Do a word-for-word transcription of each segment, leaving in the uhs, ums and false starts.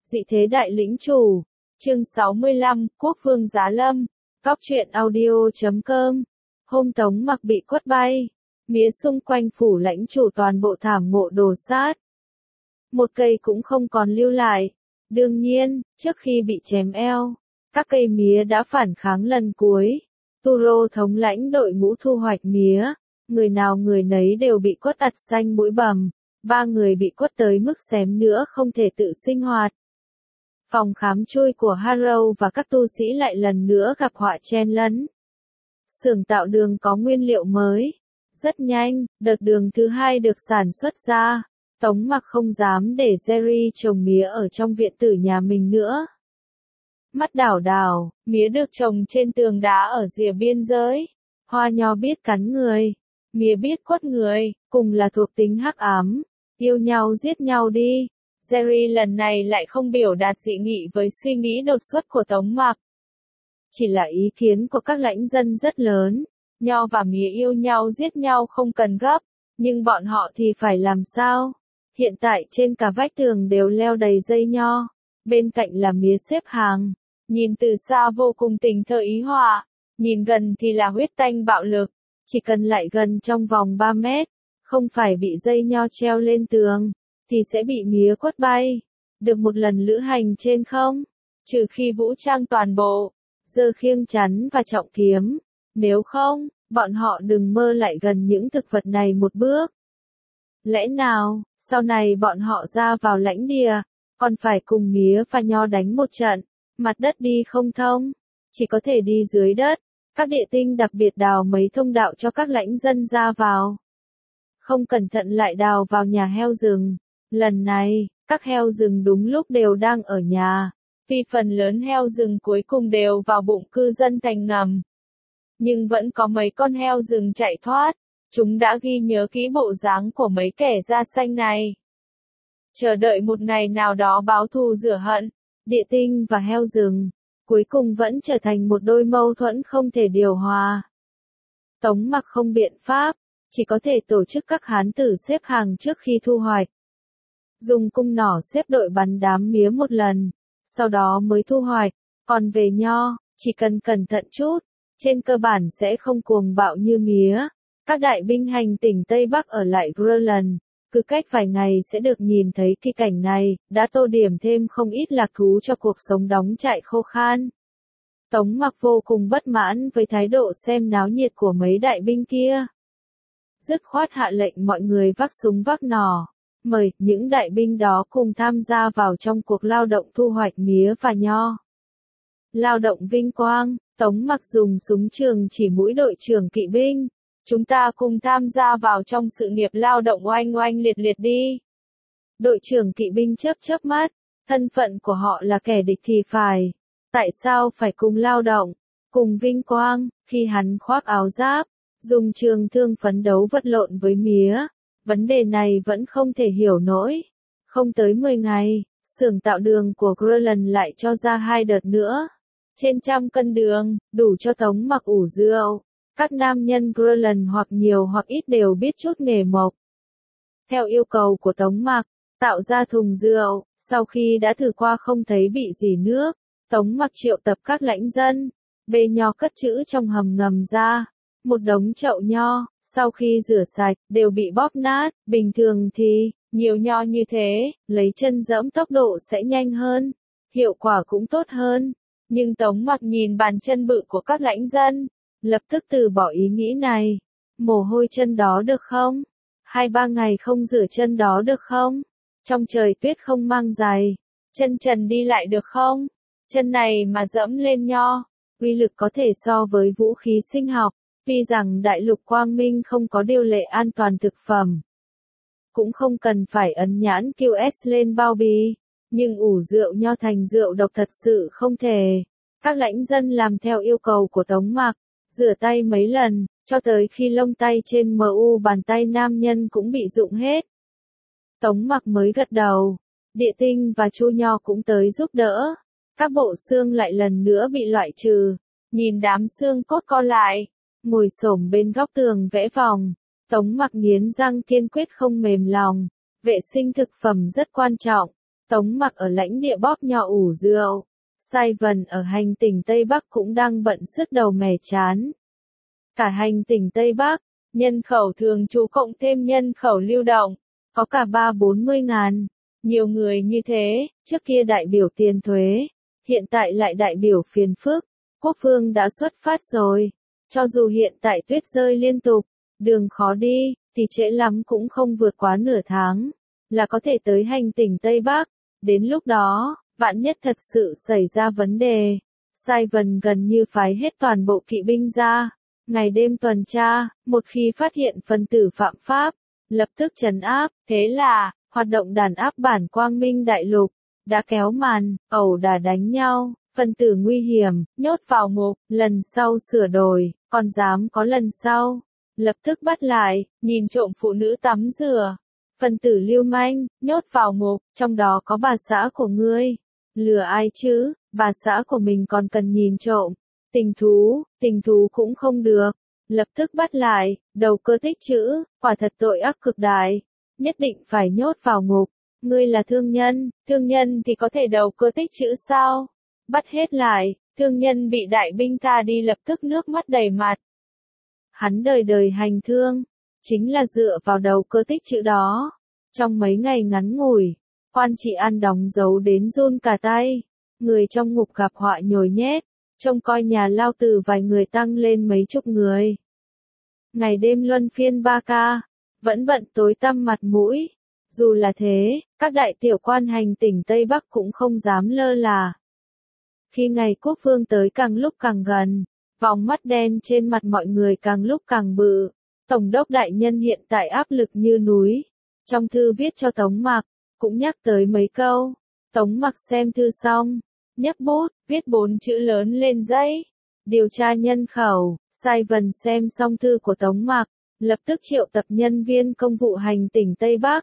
Dị thế đại lĩnh chủ. Chương sáu mươi lăm, Quốc vương Giá Lâm. Cóc truyện audio chấm com. Hôm Tống Mặc bị quất bay, mía xung quanh phủ lãnh chủ toàn bộ thảm mộ đồ sát. Một cây cũng không còn lưu lại. Đương nhiên, trước khi bị chém eo, các cây mía đã phản kháng lần cuối. Turo thống lãnh đội ngũ thu hoạch mía, người nào người nấy đều bị quất ặt xanh mũi bầm, ba người bị quất tới mức xém nữa không thể tự sinh hoạt. Phòng khám chui của Harrow và các tu sĩ lại lần nữa gặp họa chen lấn. Xưởng tạo đường có nguyên liệu mới. Rất nhanh, đợt đường thứ hai được sản xuất ra. Tống Mặc không dám để Jerry trồng mía ở trong viện tử nhà mình nữa. Mắt đảo đảo, mía được trồng trên tường đá ở rìa biên giới. Hoa nho biết cắn người, mía biết quất người, cùng là thuộc tính hắc ám. Yêu nhau giết nhau đi. Jerry lần này lại không biểu đạt dị nghị với suy nghĩ đột xuất của Tống Mặc. Chỉ là ý kiến của các lãnh dân rất lớn. Nho và mía yêu nhau giết nhau không cần gấp, nhưng bọn họ thì phải làm sao? Hiện tại trên cả vách tường đều leo đầy dây nho, bên cạnh là mía xếp hàng, nhìn từ xa vô cùng tình thơ ý họa, nhìn gần thì là huyết tanh bạo lực, chỉ cần lại gần trong vòng ba mét, không phải bị dây nho treo lên tường, thì sẽ bị mía quất bay. Được một lần lữ hành trên không, trừ khi vũ trang toàn bộ, giơ khiêng chắn và trọng kiếm, nếu không, bọn họ đừng mơ lại gần những thực vật này một bước. Lẽ nào, sau này bọn họ ra vào lãnh địa, còn phải cùng mía và nho đánh một trận, mặt đất đi không thông, chỉ có thể đi dưới đất, các địa tinh đặc biệt đào mấy thông đạo cho các lãnh dân ra vào. Không cẩn thận lại đào vào nhà heo rừng, lần này, các heo rừng đúng lúc đều đang ở nhà, vì phần lớn heo rừng cuối cùng đều vào bụng cư dân thành ngầm. Nhưng vẫn có mấy con heo rừng chạy thoát. Chúng đã ghi nhớ kỹ bộ dáng của mấy kẻ da xanh này. Chờ đợi một ngày nào đó báo thù rửa hận, địa tinh và heo rừng, cuối cùng vẫn trở thành một đôi mâu thuẫn không thể điều hòa. Tống Mặc không biện pháp, chỉ có thể tổ chức các hán tử xếp hàng trước khi thu hoạch. Dùng cung nỏ xếp đội bắn đám mía một lần, sau đó mới thu hoạch, còn về nho, chỉ cần cẩn thận chút, trên cơ bản sẽ không cuồng bạo như mía. Các đại binh hành tỉnh Tây Bắc ở lại Greenland, cứ cách vài ngày sẽ được nhìn thấy kỳ cảnh này, đã tô điểm thêm không ít lạc thú cho cuộc sống đóng trại khô khan. Tống Mặc vô cùng bất mãn với thái độ xem náo nhiệt của mấy đại binh kia. Dứt khoát hạ lệnh mọi người vác súng vác nỏ, mời những đại binh đó cùng tham gia vào trong cuộc lao động thu hoạch mía và nho. Lao động vinh quang, Tống Mặc dùng súng trường chỉ mũi đội trưởng kỵ binh. Chúng ta cùng tham gia vào trong sự nghiệp lao động oanh oanh liệt liệt đi. Đội trưởng kỵ binh chớp chớp mắt, thân phận của họ là kẻ địch thì phải. Tại sao phải cùng lao động, cùng vinh quang, khi hắn khoác áo giáp, dùng trường thương phấn đấu vật lộn với mía? Vấn đề này vẫn không thể hiểu nổi. Không tới mười ngày, xưởng tạo đường của Greenland lại cho ra hai đợt nữa. Trên trăm cân đường, đủ cho Tống Mặc ủ rượu. Các nam nhân Greenland hoặc nhiều hoặc ít đều biết chút nghề mộc. Theo yêu cầu của Tống Mặc, tạo ra thùng rượu, sau khi đã thử qua không thấy bị gì nước, Tống Mặc triệu tập các lãnh dân, bê nho cất trữ trong hầm ngầm ra, một đống chậu nho, sau khi rửa sạch, đều bị bóp nát, bình thường thì, nhiều nho như thế, lấy chân giẫm tốc độ sẽ nhanh hơn, hiệu quả cũng tốt hơn, nhưng Tống Mặc nhìn bàn chân bự của các lãnh dân, lập tức từ bỏ ý nghĩ này. Mồ hôi chân đó được không? Hai ba ngày không rửa chân đó được không? Trong trời tuyết không mang giày, chân trần đi lại được không? Chân này mà dẫm lên nho, uy lực có thể so với vũ khí sinh học, tuy rằng đại lục quang minh không có điều lệ an toàn thực phẩm. Cũng không cần phải ấn nhãn quy ét lên bao bì, nhưng ủ rượu nho thành rượu độc thật sự không thể. Các lãnh dân làm theo yêu cầu của Tống Mặc. Rửa tay mấy lần, cho tới khi lông tay trên mu bàn tay nam nhân cũng bị rụng hết. Tống Mặc mới gật đầu, địa tinh và chu nho cũng tới giúp đỡ. Các bộ xương lại lần nữa bị loại trừ, nhìn đám xương cốt co lại, ngồi xổm bên góc tường vẽ vòng. Tống Mặc nghiến răng kiên quyết không mềm lòng, vệ sinh thực phẩm rất quan trọng, Tống Mặc ở lãnh địa bóp nhỏ ủ rượu. Sai Vân ở hành tỉnh Tây Bắc cũng đang bận sứt đầu mẻ chán. Cả hành tỉnh Tây Bắc, nhân khẩu thường trú cộng thêm nhân khẩu lưu động, có cả ba bốn mươi ngàn. Nhiều người như thế, trước kia đại biểu tiền thuế, hiện tại lại đại biểu phiền phức. Quốc phương đã xuất phát rồi. Cho dù hiện tại tuyết rơi liên tục, đường khó đi, thì trễ lắm cũng không vượt quá nửa tháng, là có thể tới hành tỉnh Tây Bắc. Đến lúc đó, vạn nhất thật sự xảy ra vấn đề, Sai Vân gần như phái hết toàn bộ kỵ binh ra, ngày đêm tuần tra, một khi phát hiện phân tử phạm pháp, lập tức trấn áp. Thế là, hoạt động đàn áp bản Quang Minh Đại Lục đã kéo màn, ẩu đả đánh nhau, phân tử nguy hiểm, nhốt vào ngục, lần sau sửa đổi, còn dám có lần sau, lập tức bắt lại, nhìn trộm phụ nữ tắm rửa. Phân tử lưu manh, nhốt vào ngục, trong đó có bà xã của ngươi. Lừa ai chứ, bà xã của mình còn cần nhìn trộm. Tình thú, tình thú cũng không được. Lập tức bắt lại, đầu cơ tích trữ, quả thật tội ác cực đại. Nhất định phải nhốt vào ngục. Ngươi là thương nhân, thương nhân thì có thể đầu cơ tích trữ sao? Bắt hết lại, thương nhân bị đại binh tha đi lập tức nước mắt đầy mặt. Hắn đời đời hành thương, chính là dựa vào đầu cơ tích chữ đó. Trong mấy ngày ngắn ngủi, quan trị an đóng dấu đến run cả tay. Người trong ngục gặp họa nhồi nhét, trông coi nhà lao từ vài người tăng lên mấy chục người. Ngày đêm luân phiên ba ca, vẫn bận tối tăm mặt mũi. Dù là thế, các đại tiểu quan hành tỉnh Tây Bắc cũng không dám lơ là. Khi ngày quốc vương tới càng lúc càng gần, vòng mắt đen trên mặt mọi người càng lúc càng bự. Tổng đốc đại nhân hiện tại áp lực như núi. Trong thư viết cho Tống Mặc, cũng nhắc tới mấy câu. Tống Mặc xem thư xong, nhấc bút, viết bốn chữ lớn lên giấy. Điều tra nhân khẩu. Sai Vân xem xong thư của Tống Mặc, lập tức triệu tập nhân viên công vụ hành tỉnh Tây Bắc.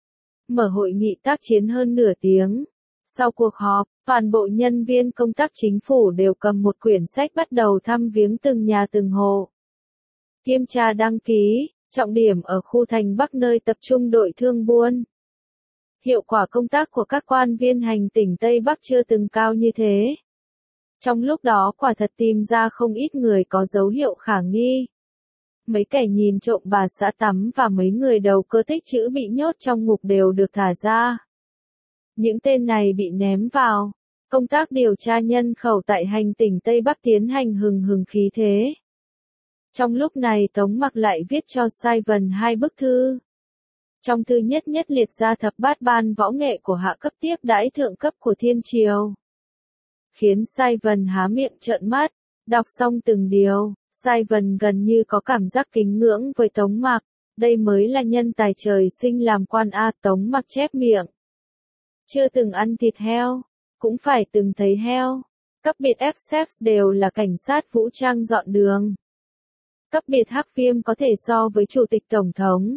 Mở hội nghị tác chiến hơn nửa tiếng. Sau cuộc họp, toàn bộ nhân viên công tác chính phủ đều cầm một quyển sách bắt đầu thăm viếng từng nhà từng hộ. Kiểm tra đăng ký, trọng điểm ở khu thành Bắc nơi tập trung đội thương buôn. Hiệu quả công tác của các quan viên hành tỉnh Tây Bắc chưa từng cao như thế. Trong lúc đó quả thật tìm ra không ít người có dấu hiệu khả nghi. Mấy kẻ nhìn trộm bà xã tắm và mấy người đầu cơ tích trữ bị nhốt trong ngục đều được thả ra. Những tên này bị ném vào. Công tác điều tra nhân khẩu tại hành tỉnh Tây Bắc tiến hành hừng hừng khí thế. Trong lúc này Tống Mặc lại viết cho Sai Vân hai bức thư. Trong thư nhất nhất liệt ra thập bát ban võ nghệ của hạ cấp tiếp đãi thượng cấp của thiên triều. Khiến Sai Vân há miệng trợn mắt, đọc xong từng điều, Sai Vân gần như có cảm giác kính ngưỡng với Tống Mặc. Đây mới là nhân tài trời sinh làm quan a. Tống Mặc chép miệng. Chưa từng ăn thịt heo, cũng phải từng thấy heo. Cấp biệt ép ép đều là cảnh sát vũ trang dọn đường. Cấp biệt Hắc Viêm có thể so với chủ tịch tổng thống.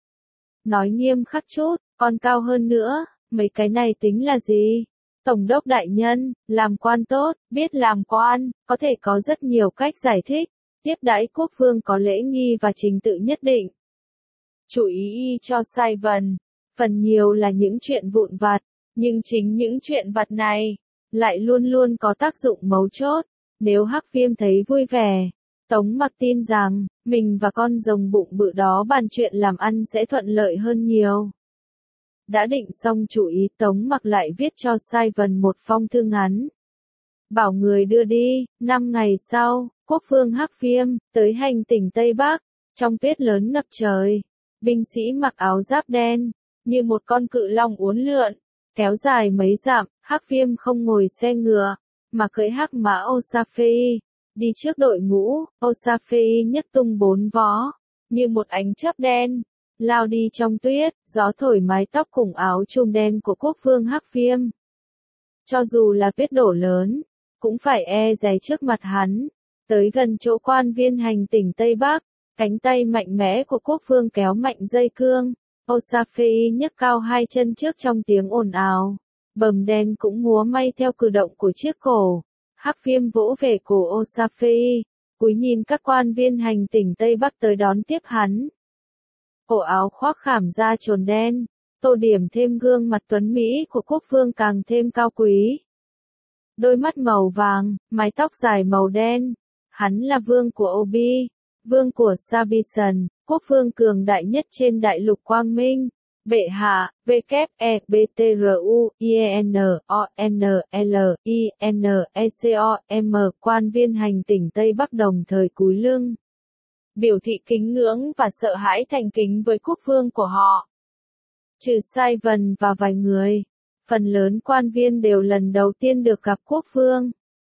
Nói nghiêm khắc chút, còn cao hơn nữa, mấy cái này tính là gì? Tổng đốc đại nhân, làm quan tốt, biết làm quan, có thể có rất nhiều cách giải thích. Tiếp đãi quốc vương có lễ nghi và trình tự nhất định. Chú ý cho Sai Vân, phần nhiều là những chuyện vụn vặt, nhưng chính những chuyện vặt này lại luôn luôn có tác dụng mấu chốt. Nếu Hắc Viêm thấy vui vẻ, Tống Mặc tin rằng mình và con rồng bụng bự đó bàn chuyện làm ăn sẽ thuận lợi hơn nhiều. Đã định xong chủ ý, Tống Mặc lại viết cho Sai Vân một phong thư ngắn. Bảo người đưa đi. Năm ngày sau, quốc vương Hắc Viêm tới hành tỉnh Tây Bắc, trong tuyết lớn ngập trời. Binh sĩ mặc áo giáp đen, như một con cự long uốn lượn, kéo dài mấy dặm. Hắc Viêm không ngồi xe ngựa, mà cưỡi hắc mã Osafei, đi trước đội ngũ. Osafei nhấc tung bốn vó, như một ánh chớp đen, lao đi trong tuyết, gió thổi mái tóc cùng áo trùm đen của quốc vương Hắc Viêm. Cho dù là tuyết đổ lớn, cũng phải e dè trước mặt hắn. Tới gần chỗ quan viên hành tỉnh Tây Bắc, cánh tay mạnh mẽ của quốc vương kéo mạnh dây cương. Osafei nhấc cao hai chân trước trong tiếng ồn ào. Bầm đen cũng múa may theo cử động của chiếc cổ. Hắc Viêm vỗ về cổ Osafei, cúi nhìn các quan viên hành tỉnh Tây Bắc tới đón tiếp hắn. Cổ áo khoác khảm da trồn đen, tô điểm thêm gương mặt tuấn Mỹ của quốc vương càng thêm cao quý. Đôi mắt màu vàng, mái tóc dài màu đen. Hắn là vương của Obi, vương của Sabisan, quốc vương cường đại nhất trên đại lục Quang Minh. Bệ hạ, W E B T R U I E N O N L I N E C O M quan viên hành tỉnh Tây Bắc đồng thời cúi lưng, biểu thị kính ngưỡng và sợ hãi thành kính với quốc vương của họ. Trừ Simon và vài người, phần lớn quan viên đều lần đầu tiên được gặp quốc vương.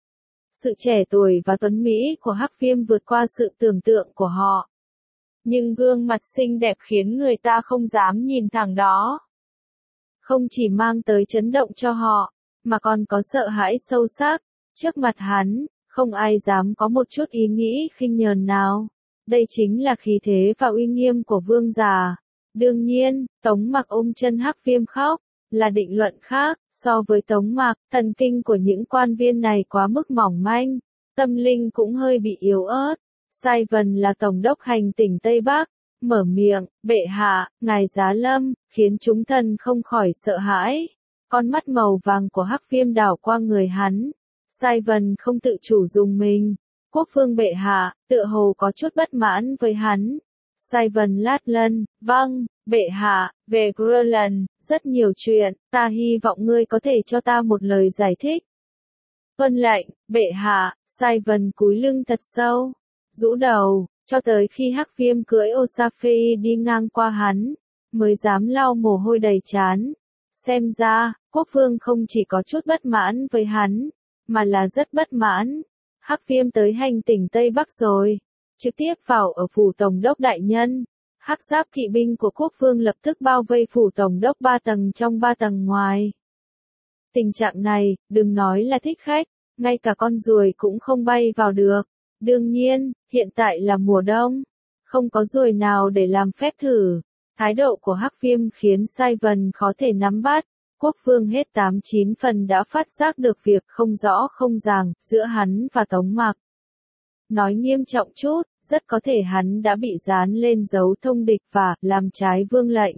Sự trẻ tuổi và tuấn mỹ của Hắc Viêm vượt qua sự tưởng tượng của họ. Nhưng gương mặt xinh đẹp khiến người ta không dám nhìn thẳng đó. Không chỉ mang tới chấn động cho họ, mà còn có sợ hãi sâu sắc. Trước mặt hắn, không ai dám có một chút ý nghĩ khinh nhờn nào. Đây chính là khí thế và uy nghiêm của vương giả. Đương nhiên, Tống Mặc ôm chân Hắc Viêm khóc, là định luận khác. So với Tống Mặc, thần kinh của những quan viên này quá mức mỏng manh, tâm linh cũng hơi bị yếu ớt. Simon là tổng đốc hành tỉnh Tây Bắc, mở miệng, bệ hạ, ngài giá lâm, khiến chúng thần không khỏi sợ hãi. Con mắt màu vàng của Hắc Viêm đảo qua người hắn. Simon không tự chủ dùng mình. Quốc vương bệ hạ, tựa hồ có chút bất mãn với hắn. Simon lát lân, vâng, bệ hạ, về Greenland, rất nhiều chuyện, ta hy vọng ngươi có thể cho ta một lời giải thích. Tuân lệnh, bệ hạ, Simon cúi lưng thật sâu, rũ đầu, cho tới khi Hắc Viêm cưỡi Osaphei đi ngang qua hắn, mới dám lau mồ hôi đầy trán. Xem ra, quốc vương không chỉ có chút bất mãn với hắn, mà là rất bất mãn. Hắc Viêm tới hành tỉnh Tây Bắc rồi, trực tiếp vào ở phủ tổng đốc đại nhân. Hắc giáp kỵ binh của quốc vương lập tức bao vây phủ tổng đốc ba tầng trong ba tầng ngoài. Tình trạng này, đừng nói là thích khách, ngay cả con ruồi cũng không bay vào được. Đương nhiên, hiện tại là mùa đông, không có ruồi nào để làm phép thử. Thái độ của Hắc Viêm khiến Simon khó thể nắm bắt. Quốc vương hết tám chín phần đã phát giác được việc không rõ không ràng giữa hắn và Tống Mặc. Nói nghiêm trọng chút, rất có thể hắn đã bị dán lên dấu thông địch và làm trái vương lệnh.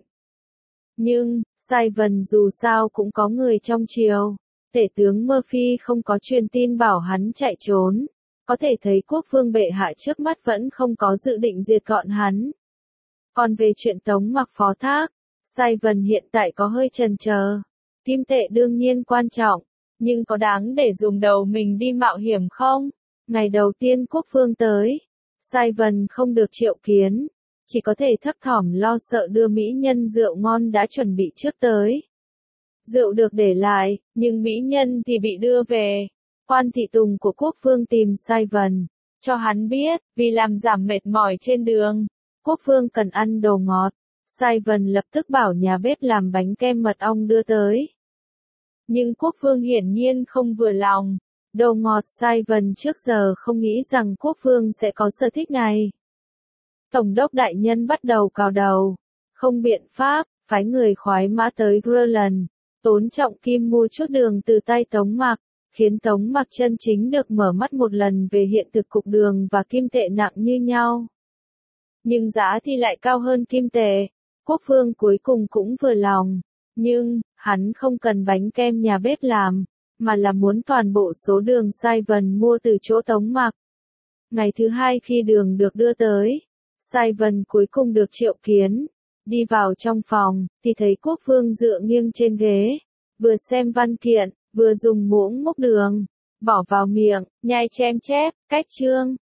Nhưng, Simon dù sao cũng có người trong triều. Tể tướng Murphy không có truyền tin bảo hắn chạy trốn. Có thể thấy quốc vương bệ hạ trước mắt vẫn không có dự định diệt gọn hắn. Còn về chuyện Tống Mặc phó thác, Simon hiện tại có hơi chần chờ. Kim tệ đương nhiên quan trọng, nhưng có đáng để dùng đầu mình đi mạo hiểm không? Ngày đầu tiên quốc vương tới, Simon không được triệu kiến, chỉ có thể thấp thỏm lo sợ đưa mỹ nhân rượu ngon đã chuẩn bị trước tới. Rượu được để lại, nhưng mỹ nhân thì bị đưa về. Quan thị tùng của quốc vương tìm Simon, cho hắn biết, vì làm giảm mệt mỏi trên đường, quốc vương cần ăn đồ ngọt. Simon lập tức bảo nhà bếp làm bánh kem mật ong đưa tới. Nhưng quốc vương hiển nhiên không vừa lòng. Đồ ngọt Simon trước giờ không nghĩ rằng quốc vương sẽ có sở thích này. Tổng đốc đại nhân bắt đầu cào đầu. Không biện pháp, phái người khoái mã tới Greenland, tốn trọng kim mua chút đường từ tay Tống Mặc, khiến Tống Mặc chân chính được mở mắt một lần về hiện thực cục đường và kim tệ nặng như nhau. Nhưng giá thì lại cao hơn kim tệ. Quốc vương cuối cùng cũng vừa lòng, nhưng, hắn không cần bánh kem nhà bếp làm, mà là muốn toàn bộ số đường Simon mua từ chỗ Tống Mặc. Ngày thứ hai khi đường được đưa tới, Simon cuối cùng được triệu kiến. Đi vào trong phòng, thì thấy quốc vương dựa nghiêng trên ghế, vừa xem văn kiện, vừa dùng muỗng múc đường, bỏ vào miệng, nhai chém chép, cách chương.